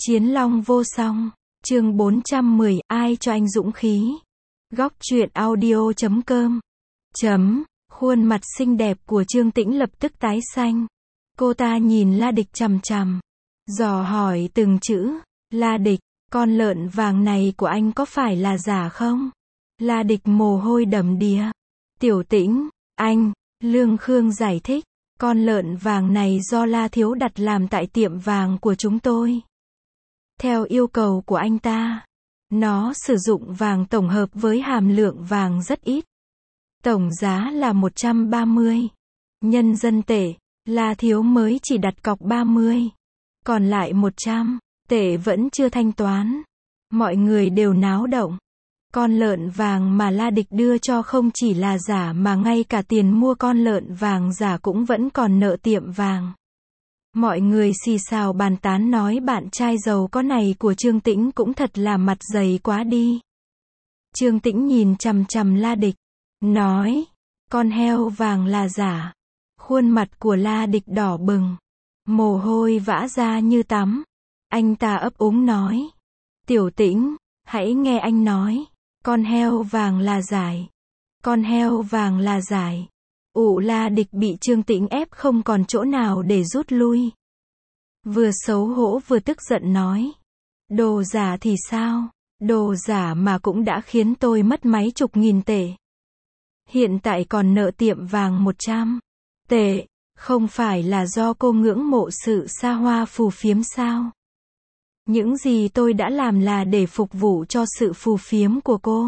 Chiến long vô song. Chương 410, ai cho anh dũng khí? Góc truyện audio.com. Khuôn mặt xinh đẹp của Trương Tĩnh lập tức tái xanh. Cô ta nhìn La Địch chằm chằm, dò hỏi từng chữ. La Địch, con lợn vàng này của anh có phải là giả không? La Địch mồ hôi đầm đìa. Tiểu Tĩnh, anh, Lương Khương giải thích, con lợn vàng này do La Thiếu đặt làm tại tiệm vàng của chúng tôi. Theo yêu cầu của anh ta, nó sử dụng vàng tổng hợp với hàm lượng vàng rất ít. Tổng giá là 130 nhân dân tệ, La Thiếu mới chỉ đặt cọc 30. Còn lại 100 tệ vẫn chưa thanh toán. Mọi người đều náo động. Con lợn vàng mà La Địch đưa cho không chỉ là giả mà ngay cả tiền mua con lợn vàng giả cũng vẫn còn nợ tiệm vàng. Mọi người xì xào bàn tán nói bạn trai giàu có này của Trương Tĩnh cũng thật là mặt dày quá đi. Trương Tĩnh nhìn chằm chằm La Địch, nói, con heo vàng là giả. Khuôn mặt của La Địch đỏ bừng, mồ hôi vã ra như tắm. Anh ta ấp úng nói, Tiểu Tĩnh, hãy nghe anh nói, con heo vàng là giải. Con heo vàng là giải. La Địch bị Trương Tĩnh ép không còn chỗ nào để rút lui. Vừa xấu hổ vừa tức giận nói, đồ giả thì sao? Đồ giả mà cũng đã khiến tôi mất mấy chục nghìn tệ. Hiện tại còn nợ tiệm vàng 100 tệ, không phải là do cô ngưỡng mộ sự xa hoa phù phiếm sao? Những gì tôi đã làm là để phục vụ cho sự phù phiếm của cô.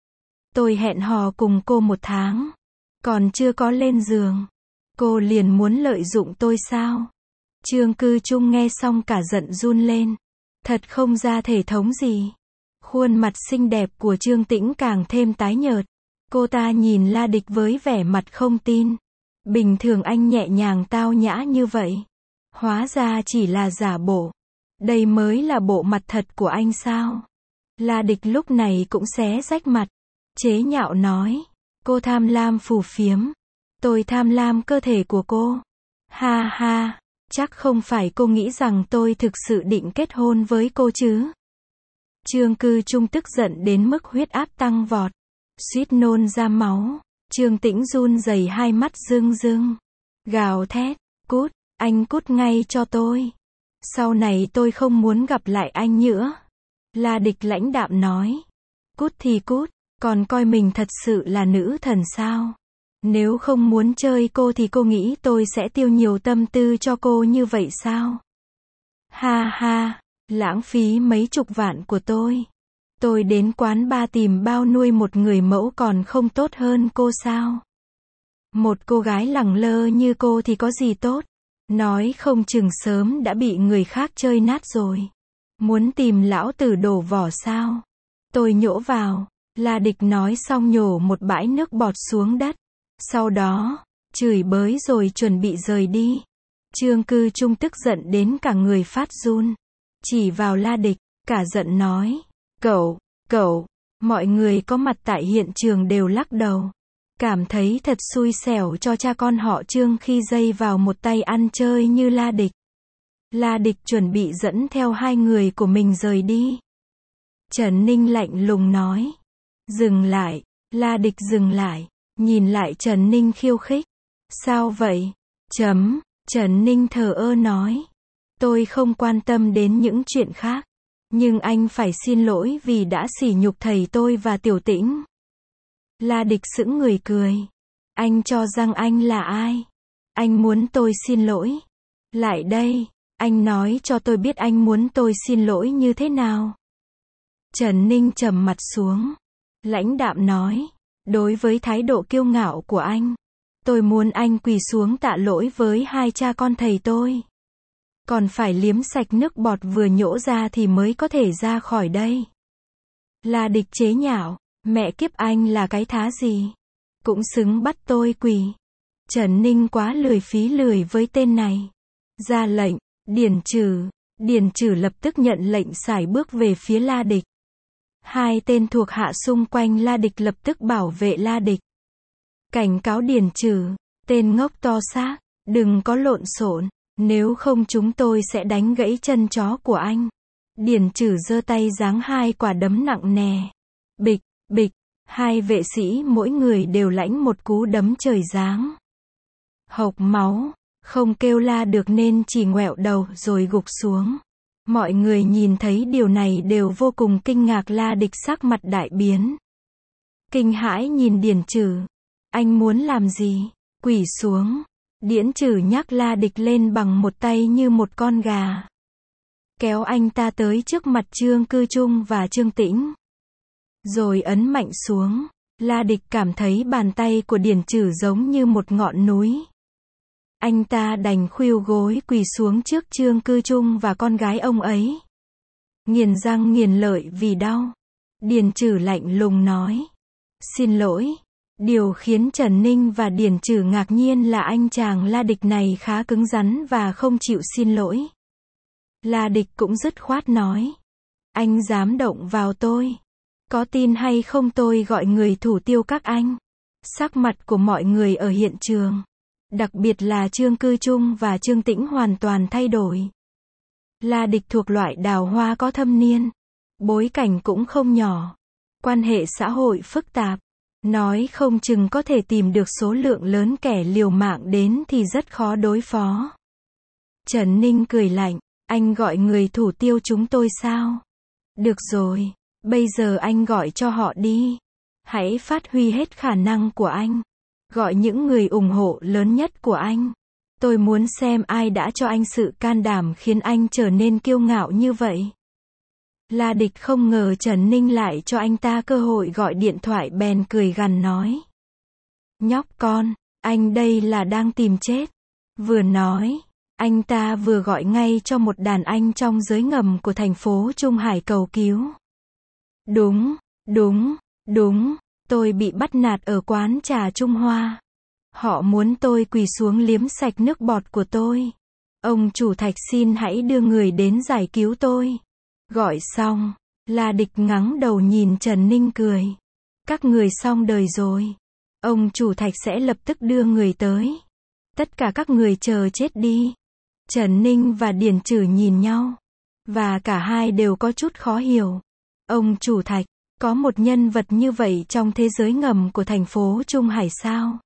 Tôi hẹn hò cùng cô 1 tháng, còn chưa có lên giường, cô liền muốn lợi dụng tôi sao? Trương Cư Trung nghe xong cả giận run lên. Thật không ra thể thống gì. Khuôn mặt xinh đẹp của Trương Tĩnh càng thêm tái nhợt. Cô ta nhìn La Địch với vẻ mặt không tin. Bình thường anh nhẹ nhàng tao nhã như vậy, hóa ra chỉ là giả bộ. Đây mới là bộ mặt thật của anh sao? La Địch lúc này cũng xé rách mặt, chế nhạo nói, cô tham lam phù phiếm, tôi tham lam cơ thể của cô. Ha ha, chắc không phải cô nghĩ rằng tôi thực sự định kết hôn với cô chứ? Trương Cư Trung tức giận đến mức huyết áp tăng vọt, suýt nôn ra máu. Trương Tĩnh run rẩy, hai mắt rưng rưng, gào thét, cút, anh cút ngay cho tôi. Sau này tôi không muốn gặp lại anh nữa. La Địch lãnh đạm nói, cút thì cút, còn coi mình thật sự là nữ thần sao? Nếu không muốn chơi cô thì cô nghĩ tôi sẽ tiêu nhiều tâm tư cho cô như vậy sao? Ha ha, lãng phí mấy chục vạn của tôi. Tôi đến quán bar tìm bao nuôi một người mẫu còn không tốt hơn cô sao? Một cô gái lẳng lơ như cô thì có gì tốt? Nói không chừng sớm đã bị người khác chơi nát rồi. Muốn tìm lão tử đổ vỏ sao? Tôi nhổ vào. La Địch nói xong nhổ một bãi nước bọt xuống đất. Sau đó, chửi bới rồi chuẩn bị rời đi. Trương Cư Trung tức giận đến cả người phát run. Chỉ vào La Địch, cả giận nói, cậu, mọi người có mặt tại hiện trường đều lắc đầu. Cảm thấy thật xui xẻo cho cha con họ Trương khi dây vào một tay ăn chơi như La Địch. La Địch chuẩn bị dẫn theo 2 người của mình rời đi. Trần Ninh lạnh lùng nói, dừng lại. La Địch dừng lại, nhìn lại Trần Ninh khiêu khích. Sao vậy? Trần Ninh thờ ơ nói, tôi không quan tâm đến những chuyện khác, nhưng anh phải xin lỗi vì đã sỉ nhục thầy tôi và Tiểu Tĩnh. La Địch sững người cười. Anh cho rằng anh là ai? Anh muốn tôi xin lỗi? Lại đây, anh nói cho tôi biết anh muốn tôi xin lỗi như thế nào? Trần Ninh trầm mặt xuống, lãnh đạm nói, đối với thái độ kiêu ngạo của anh, tôi muốn anh quỳ xuống tạ lỗi với 2 cha con thầy tôi. Còn phải liếm sạch nước bọt vừa nhổ ra thì mới có thể ra khỏi đây. La Địch chế nhạo, mẹ kiếp anh là cái thá gì? Cũng xứng bắt tôi quỳ. Trần Ninh quá lười phí lười với tên này. Ra lệnh, Điền Trừ lập tức nhận lệnh sải bước về phía La Địch. 2 tên thuộc hạ xung quanh La Địch lập tức bảo vệ La Địch. Cảnh cáo Điền Trừ, tên ngốc to xác, đừng có lộn xộn, nếu không chúng tôi sẽ đánh gãy chân chó của anh. Điền Trử giơ tay giáng hai quả đấm nặng nề. Bịch, bịch, hai vệ sĩ mỗi người đều lãnh một cú đấm trời giáng. Hộc máu, không kêu la được nên chỉ ngoẹo đầu rồi gục xuống. Mọi người nhìn thấy điều này đều vô cùng kinh ngạc. La Địch sắc mặt đại biến. Kinh hãi nhìn Điền Trử. Anh muốn làm gì? Quỳ xuống. Điền Trử nhắc La Địch lên bằng một tay như một con gà. Kéo anh ta tới trước mặt Trương Cư Trung và Trương Tĩnh. Rồi ấn mạnh xuống. La Địch cảm thấy bàn tay của Điền Trử giống như một ngọn núi. Anh ta đành khuỵu gối quỳ xuống trước Trương Cư Trung và con gái ông ấy. Nghiến răng nghiến lợi vì đau. Điền Trử lạnh lùng nói. Xin lỗi. Điều khiến Trần Ninh và Điền Trử ngạc nhiên là anh chàng La Địch này khá cứng rắn và không chịu xin lỗi. La Địch cũng dứt khoát nói. Anh dám động vào tôi. Có tin hay không tôi gọi người thủ tiêu các anh. Sắc mặt của mọi người ở hiện trường, đặc biệt là Trương Cư Trung và Trương Tĩnh hoàn toàn thay đổi. La Địch thuộc loại đào hoa có thâm niên. Bối cảnh cũng không nhỏ. Quan hệ xã hội phức tạp. Nói không chừng có thể tìm được số lượng lớn kẻ liều mạng đến thì rất khó đối phó. Trần Ninh cười lạnh. Anh gọi người thủ tiêu chúng tôi sao? Được rồi. Bây giờ anh gọi cho họ đi. Hãy phát huy hết khả năng của anh. Gọi những người ủng hộ lớn nhất của anh. Tôi muốn xem ai đã cho anh sự can đảm khiến anh trở nên kiêu ngạo như vậy. La Địch không ngờ Trần Ninh lại cho anh ta cơ hội gọi điện thoại bèn cười gằn nói. Nhóc con, anh đây là đang tìm chết. Vừa nói, anh ta vừa gọi ngay cho một đàn anh trong giới ngầm của thành phố Trung Hải cầu cứu. Đúng, đúng, đúng, tôi bị bắt nạt ở quán trà Trung Hoa. Họ muốn tôi quỳ xuống liếm sạch nước bọt của tôi. Ông chủ Thạch xin hãy đưa người đến giải cứu tôi. Gọi xong, La Địch ngẩng đầu nhìn Trần Ninh cười. Các người xong đời rồi. Ông chủ Thạch sẽ lập tức đưa người tới. Tất cả các người chờ chết đi. Trần Ninh và Điền Trử nhìn nhau. Và cả hai đều có chút khó hiểu. Ông chủ Thạch, có một nhân vật như vậy trong thế giới ngầm của thành phố Trung Hải sao?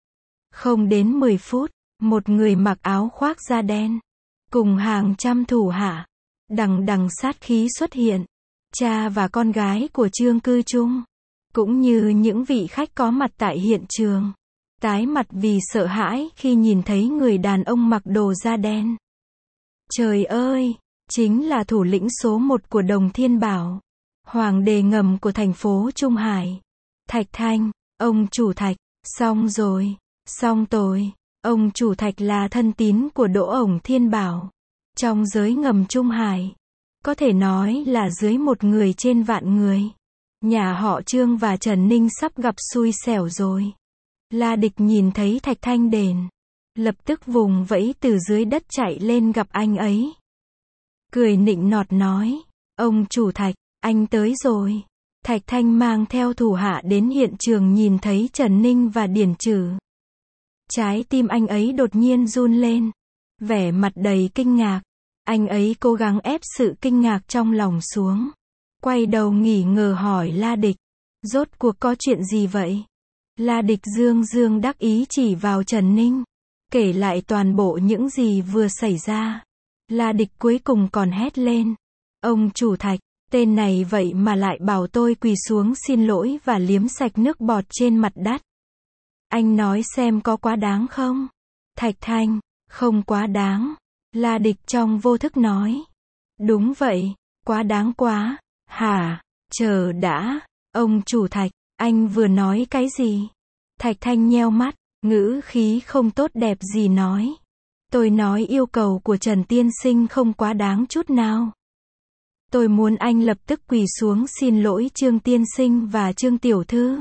Không đến 10 phút, một người mặc áo khoác da đen, cùng hàng trăm thủ hạ, đằng đằng sát khí xuất hiện. Cha và con gái của Trương Cư Trung, cũng như những vị khách có mặt tại hiện trường, tái mặt vì sợ hãi khi nhìn thấy người đàn ông mặc đồ da đen. Trời ơi, chính là thủ lĩnh số 1 của Đồng Thiên Bảo, hoàng đế ngầm của thành phố Trung Hải. Thạch Thanh, ông chủ Thạch, xong rồi, xong tôi. Ông chủ Thạch là thân tín của Đỗ ổng Thiên Bảo. Trong giới ngầm Trung Hải, có thể nói là dưới một người trên vạn người. Nhà họ Trương và Trần Ninh sắp gặp xui xẻo rồi. La Địch nhìn thấy Thạch Thanh đền, lập tức vùng vẫy từ dưới đất chạy lên gặp anh ấy. Cười nịnh nọt nói, ông chủ Thạch, anh tới rồi. Thạch Thanh mang theo thủ hạ đến hiện trường nhìn thấy Trần Ninh và Điền Trử. Trái tim anh ấy đột nhiên run lên. Vẻ mặt đầy kinh ngạc. Anh ấy cố gắng ép sự kinh ngạc trong lòng xuống. Quay đầu nghi ngờ hỏi La Địch. Rốt cuộc có chuyện gì vậy? La Địch dương dương đắc ý chỉ vào Trần Ninh. Kể lại toàn bộ những gì vừa xảy ra. La Địch cuối cùng còn hét lên. Ông chủ Thạch, tên này vậy mà lại bảo tôi quỳ xuống xin lỗi và liếm sạch nước bọt trên mặt đất. Anh nói xem có quá đáng không? Thạch Thanh, không quá đáng. La Địch trong vô thức nói. Đúng vậy, quá đáng quá. Hả? Chờ đã. Ông chủ Thạch, anh vừa nói cái gì? Thạch Thanh nheo mắt, ngữ khí không tốt đẹp gì nói. Tôi nói yêu cầu của Trần Tiên Sinh không quá đáng chút nào. Tôi muốn anh lập tức quỳ xuống xin lỗi Trương Tiên Sinh và Trương Tiểu Thư.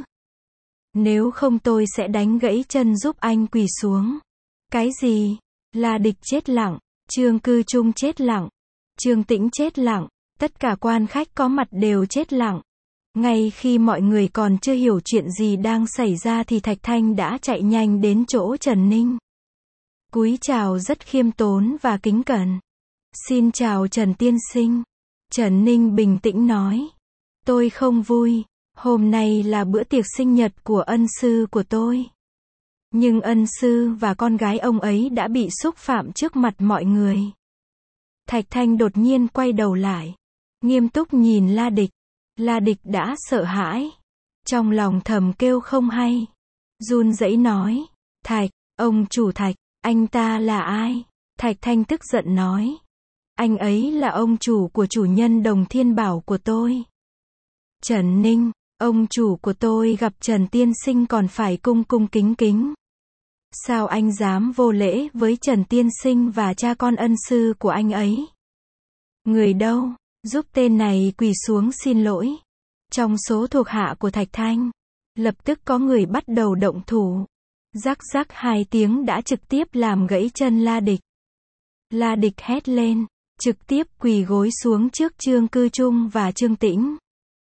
Nếu không tôi sẽ đánh gãy chân giúp anh quỳ xuống. Cái gì? La Địch chết lặng, Trương Cư Trung chết lặng, Trương Tĩnh chết lặng, tất cả quan khách có mặt đều chết lặng. Ngay khi mọi người còn chưa hiểu chuyện gì đang xảy ra thì Thạch Thanh đã chạy nhanh đến chỗ Trần Ninh. Cúi chào rất khiêm tốn và kính cẩn. Xin chào Trần Tiên Sinh. Trần Ninh bình tĩnh nói. Tôi không vui. Hôm nay là bữa tiệc sinh nhật của ân sư của tôi. Nhưng ân sư và con gái ông ấy đã bị xúc phạm trước mặt mọi người. Thạch Thanh đột nhiên quay đầu lại. Nghiêm túc nhìn La Địch. La Địch đã sợ hãi. Trong lòng thầm kêu không hay. Run rẩy nói. Thạch, ông chủ Thạch, anh ta là ai? Thạch Thanh tức giận nói. Anh ấy là ông chủ của chủ nhân Đồng Thiên Bảo của tôi. Trần Ninh, ông chủ của tôi gặp Trần Tiên Sinh còn phải cung cung kính kính. Sao anh dám vô lễ với Trần Tiên Sinh và cha con ân sư của anh ấy? Người đâu? Giúp tên này quỳ xuống xin lỗi. Trong số thuộc hạ của Thạch Thanh, lập tức có người bắt đầu động thủ. Rắc rắc 2 tiếng đã trực tiếp làm gãy chân La Địch. La Địch hét lên, trực tiếp quỳ gối xuống trước Trương Cư Trung và Trương Tĩnh.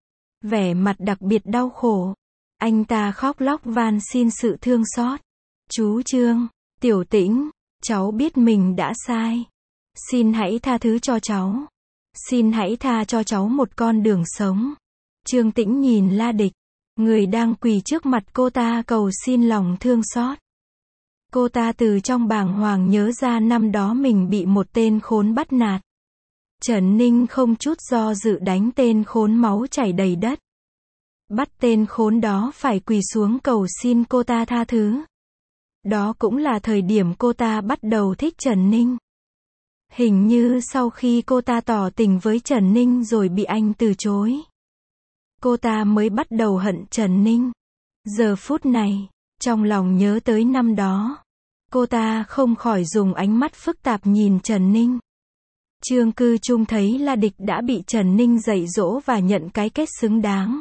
Vẻ mặt đặc biệt đau khổ. Anh ta khóc lóc van xin sự thương xót. Chú Trương, Tiểu Tĩnh, cháu biết mình đã sai. Xin hãy tha thứ cho cháu. Xin hãy tha cho cháu một con đường sống. Trương Tĩnh nhìn La Địch, người đang quỳ trước mặt cô ta cầu xin lòng thương xót. Cô ta từ trong bàng hoàng nhớ ra năm đó mình bị một tên khốn bắt nạt. Trần Ninh không chút do dự đánh tên khốn máu chảy đầy đất. Bắt tên khốn đó phải quỳ xuống cầu xin cô ta tha thứ. Đó cũng là thời điểm cô ta bắt đầu thích Trần Ninh. Hình như sau khi cô ta tỏ tình với Trần Ninh rồi bị anh từ chối, cô ta mới bắt đầu hận Trần Ninh. Giờ phút này, trong lòng nhớ tới năm đó, cô ta không khỏi dùng ánh mắt phức tạp nhìn Trần Ninh. Trương Cư Trung thấy La Địch đã bị Trần Ninh dạy dỗ và nhận cái kết xứng đáng.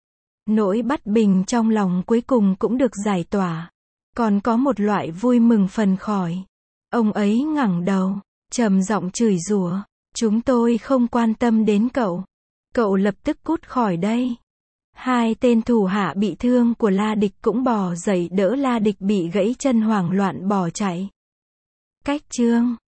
Nỗi bất bình trong lòng cuối cùng cũng được giải tỏa. Còn có một loại vui mừng phần khỏi. Ông ấy ngẩng đầu, trầm giọng chửi rủa. Chúng tôi không quan tâm đến cậu. Cậu lập tức cút khỏi đây. 2 tên thủ hạ bị thương của La Địch cũng bò dậy đỡ La Địch bị gãy chân hoảng loạn bỏ chạy. Cách chương